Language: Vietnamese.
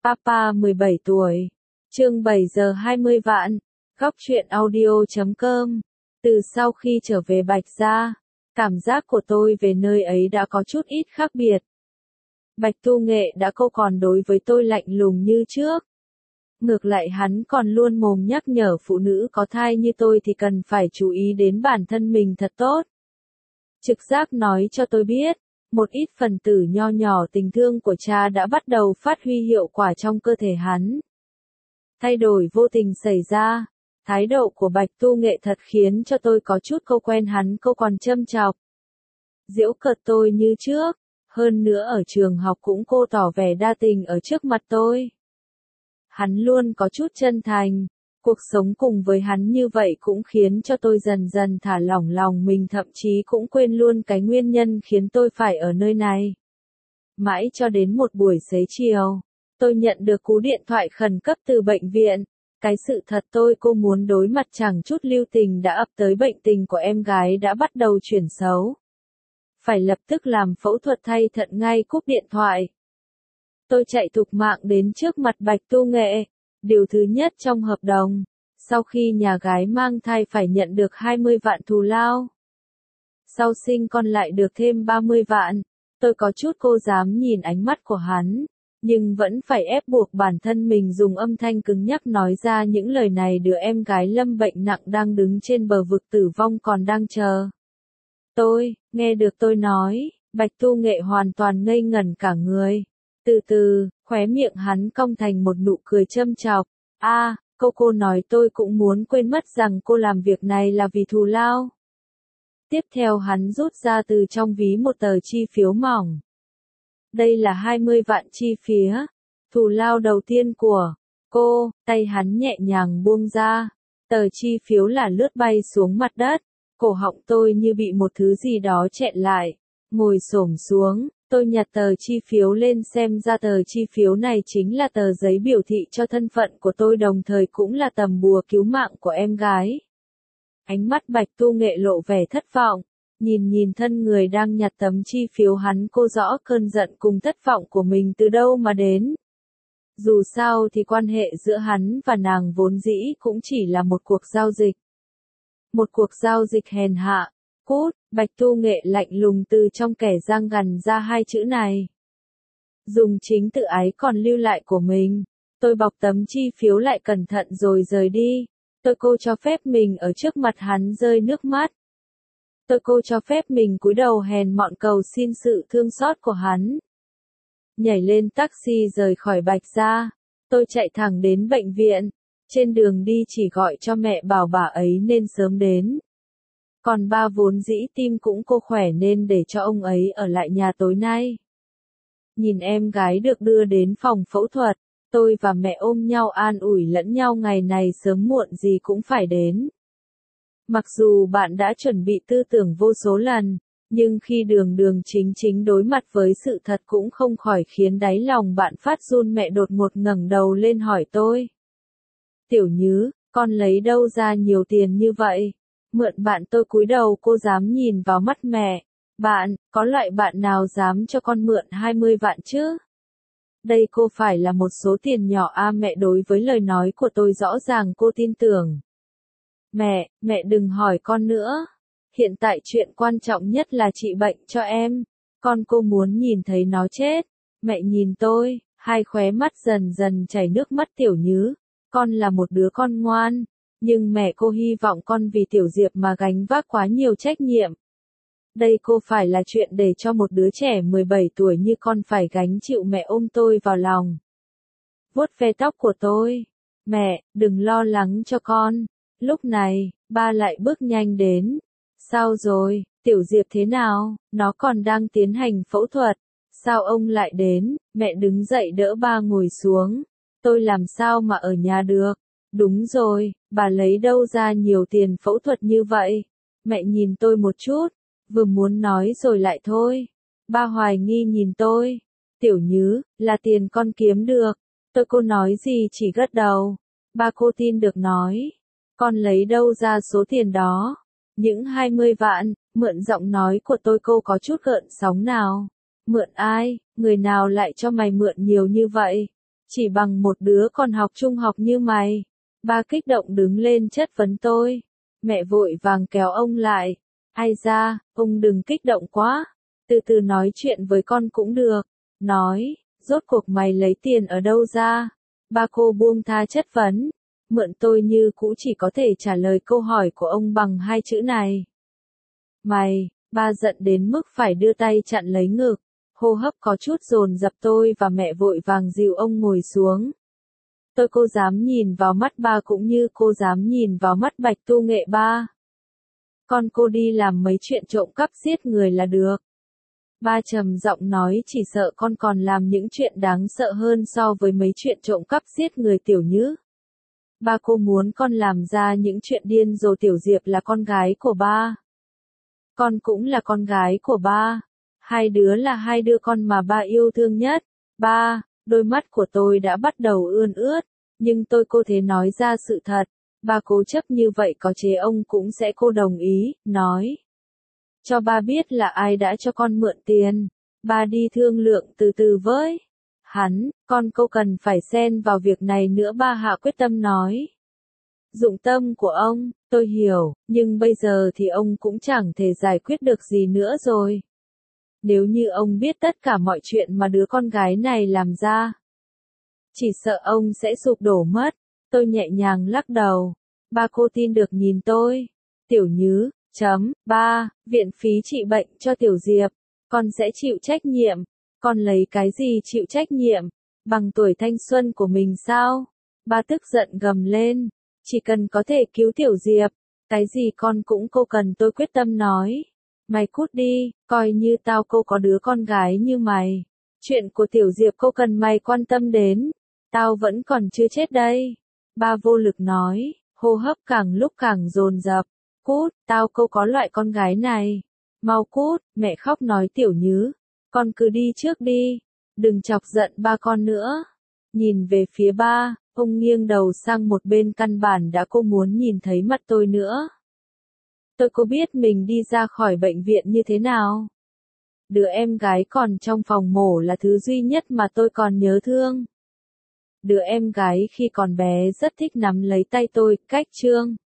Papa 17 tuổi. Chương 7 giờ 20 vạn. Góc truyện audio.com. Từ sau khi trở về Bạch Gia, cảm giác của tôi về nơi ấy đã có chút ít khác biệt. Bạch Tu Nghệ đã không còn đối với tôi lạnh lùng như trước. Ngược lại hắn còn luôn mồm nhắc nhở phụ nữ có thai như tôi thì cần phải chú ý đến bản thân mình thật tốt. Trực giác nói cho tôi biết, một ít phần tử nho nhỏ tình thương của cha đã bắt đầu phát huy hiệu quả trong cơ thể hắn. Thay đổi vô tình xảy ra, thái độ của Bạch Tu Nghệ thật khiến cho tôi có chút câu quen hắn câu còn châm chọc. Giễu cợt tôi như trước, hơn nữa ở trường học cũng cô tỏ vẻ đa tình ở trước mặt tôi. Hắn luôn có chút chân thành, cuộc sống cùng với hắn như vậy cũng khiến cho tôi dần dần thả lỏng lòng mình, thậm chí cũng quên luôn cái nguyên nhân khiến tôi phải ở nơi này. Mãi cho đến một buổi xế chiều, tôi nhận được cú điện thoại khẩn cấp từ bệnh viện. Cái sự thật tôi cô muốn đối mặt chẳng chút lưu tình đã ập tới, bệnh tình của em gái đã bắt đầu chuyển xấu. Phải lập tức làm phẫu thuật thay thận ngay. Cúp điện thoại, tôi chạy thục mạng đến trước mặt Bạch Tu Nghệ. Điều thứ nhất trong hợp đồng, sau khi nhà gái mang thai phải nhận được 20 vạn thù lao. Sau sinh con lại được thêm 30 vạn. Tôi có chút cô dám nhìn ánh mắt của hắn, nhưng vẫn phải ép buộc bản thân mình dùng âm thanh cứng nhắc nói ra những lời này. Đứa em gái lâm bệnh nặng đang đứng trên bờ vực tử vong còn đang chờ. Tôi, nghe được tôi nói, Bạch Tu Nghệ hoàn toàn ngây ngẩn cả người. Từ từ, khóe miệng hắn cong thành một nụ cười châm chọc. Cô nói tôi cũng muốn quên mất rằng cô làm việc này là vì thù lao. Tiếp theo hắn rút ra từ trong ví một tờ chi phiếu mỏng. Đây là 20 vạn chi phía, thù lao đầu tiên của cô. Tay hắn nhẹ nhàng buông ra, tờ chi phiếu là lướt bay xuống mặt đất. Cổ họng tôi như bị một thứ gì đó chẹn lại, ngồi xổm xuống. Tôi nhặt tờ chi phiếu lên xem ra tờ chi phiếu này chính là tờ giấy biểu thị cho thân phận của tôi, đồng thời cũng là tấm bùa cứu mạng của em gái. Ánh mắt Bạch Tu Nghệ lộ vẻ thất vọng, nhìn thân người đang nhặt tấm chi phiếu, hắn cô rõ cơn giận cùng thất vọng của mình từ đâu mà đến. Dù sao thì quan hệ giữa hắn và nàng vốn dĩ cũng chỉ là một cuộc giao dịch. Một cuộc giao dịch hèn hạ. Cút, Bạch Tu Nghệ lạnh lùng từ trong kẻ giang gằn ra hai chữ này. Dùng chính tự ái còn lưu lại của mình, tôi bọc tấm chi phiếu lại cẩn thận rồi rời đi. Tôi cô cho phép mình ở trước mặt hắn rơi nước mắt. Tôi cô cho phép mình cúi đầu hèn mọn cầu xin sự thương xót của hắn. Nhảy lên taxi rời khỏi Bạch Gia, tôi chạy thẳng đến bệnh viện. Trên đường đi chỉ gọi cho mẹ bảo bà ấy nên sớm đến. Còn ba vốn dĩ tim cũng cô khỏe nên để cho ông ấy ở lại nhà tối nay. Nhìn em gái được đưa đến phòng phẫu thuật, tôi và mẹ ôm nhau an ủi lẫn nhau, ngày này sớm muộn gì cũng phải đến. Mặc dù bạn đã chuẩn bị tư tưởng vô số lần, nhưng khi đường chính đối mặt với sự thật cũng không khỏi khiến đáy lòng bạn phát run. Mẹ đột ngột ngẩng đầu lên hỏi tôi. Tiểu Nhứ, con lấy đâu ra nhiều tiền như vậy? Mượn bạn. Tôi cúi đầu, cô dám nhìn vào mắt mẹ. Bạn, có loại bạn nào dám cho con mượn 20 vạn chứ? Đây cô phải là một số tiền nhỏ mẹ. Đối với lời nói của tôi rõ ràng cô tin tưởng. Mẹ đừng hỏi con nữa. Hiện tại chuyện quan trọng nhất là trị bệnh cho em. Cô muốn nhìn thấy nó chết. Mẹ nhìn tôi, hai khóe mắt dần dần chảy nước mắt. Tiểu Nhứ, con là một đứa con ngoan. Nhưng mẹ cô hy vọng con vì Tiểu Diệp mà gánh vác quá nhiều trách nhiệm. Đây cô phải là chuyện để cho một đứa trẻ 17 tuổi như con phải gánh chịu. Mẹ ôm tôi vào lòng, vuốt ve tóc của tôi. Mẹ, đừng lo lắng cho con. Lúc này, ba lại bước nhanh đến. Sao rồi, Tiểu Diệp thế nào? Nó còn đang tiến hành phẫu thuật. Sao ông lại đến? Mẹ đứng dậy đỡ ba ngồi xuống. Tôi làm sao mà ở nhà được? Đúng rồi, bà lấy đâu ra nhiều tiền phẫu thuật như vậy? Mẹ nhìn tôi một chút, vừa muốn nói rồi lại thôi. Ba hoài nghi nhìn tôi. Tiểu Nhứ, là tiền con kiếm được. Cô nói gì chỉ gật đầu. Ba cô tin được nói. Con lấy đâu ra số tiền đó? Những 20 vạn, mượn. Giọng nói của tôi cô có chút gợn sóng nào. Mượn ai? Người nào lại cho mày mượn nhiều như vậy? Chỉ bằng một đứa còn học trung học như mày. Ba kích động đứng lên chất vấn tôi. Mẹ vội vàng kéo ông lại. Ai ra, ông đừng kích động quá. Từ từ nói chuyện với con cũng được. Nói, rốt cuộc mày lấy tiền ở đâu ra? Ba cô buông tha chất vấn. Mượn tôi như cũ chỉ có thể trả lời câu hỏi của ông bằng hai chữ này. Mày, ba giận đến mức phải đưa tay chặn lấy ngực. Hô hấp có chút dồn dập, tôi và mẹ vội vàng dìu ông ngồi xuống. Cô dám nhìn vào mắt ba cũng như cô dám nhìn vào mắt Bạch Tu Nghệ ba. Con cô đi làm mấy chuyện trộm cắp giết người là được. Ba trầm giọng nói, chỉ sợ con còn làm những chuyện đáng sợ hơn so với mấy chuyện trộm cắp giết người. Tiểu Nhứ. Ba cô muốn con làm ra những chuyện điên rồ. Tiểu Diệp là con gái của ba. Con cũng là con gái của ba. Hai đứa là hai đứa con mà ba yêu thương nhất. Ba, đôi mắt của tôi đã bắt đầu ươn ướt, nhưng tôi cô thế nói ra sự thật. Ba cố chấp như vậy có chế ông cũng sẽ cô đồng ý, nói. Cho ba biết là ai đã cho con mượn tiền. Ba đi thương lượng từ từ với hắn, con cô cần phải xen vào việc này nữa. Ba hạ quyết tâm nói. Dụng tâm của ông, tôi hiểu, nhưng bây giờ thì ông cũng chẳng thể giải quyết được gì nữa rồi. Nếu như ông biết tất cả mọi chuyện mà đứa con gái này làm ra, chỉ sợ ông sẽ sụp đổ mất. Tôi nhẹ nhàng lắc đầu. Ba cô tin được nhìn tôi. Tiểu Nhứ, ba, viện phí trị bệnh cho Tiểu Diệp, con sẽ chịu trách nhiệm. Con lấy cái gì chịu trách nhiệm? Bằng tuổi thanh xuân của mình sao? Ba tức giận gầm lên. Chỉ cần có thể cứu Tiểu Diệp, cái gì con cũng cô cần. Tôi quyết tâm nói. Mày cút đi, coi như tao cô có đứa con gái như mày. Chuyện của Tiểu Diệp cô cần mày quan tâm đến. Tao vẫn còn chưa chết đây. Ba vô lực nói, hô hấp càng lúc càng dồn dập. Cút, tao cô có loại con gái này. Mau cút, mẹ khóc nói. Tiểu Nhứ, con cứ đi trước đi. Đừng chọc giận ba con nữa. Nhìn về phía ba, ông nghiêng đầu sang một bên, căn bản đã cô muốn nhìn thấy mặt tôi nữa. Tôi có biết mình đi ra khỏi bệnh viện như thế nào. Đứa em gái còn trong phòng mổ là thứ duy nhất mà tôi còn nhớ thương. Đứa em gái khi còn bé rất thích nắm lấy tay tôi, cách trương.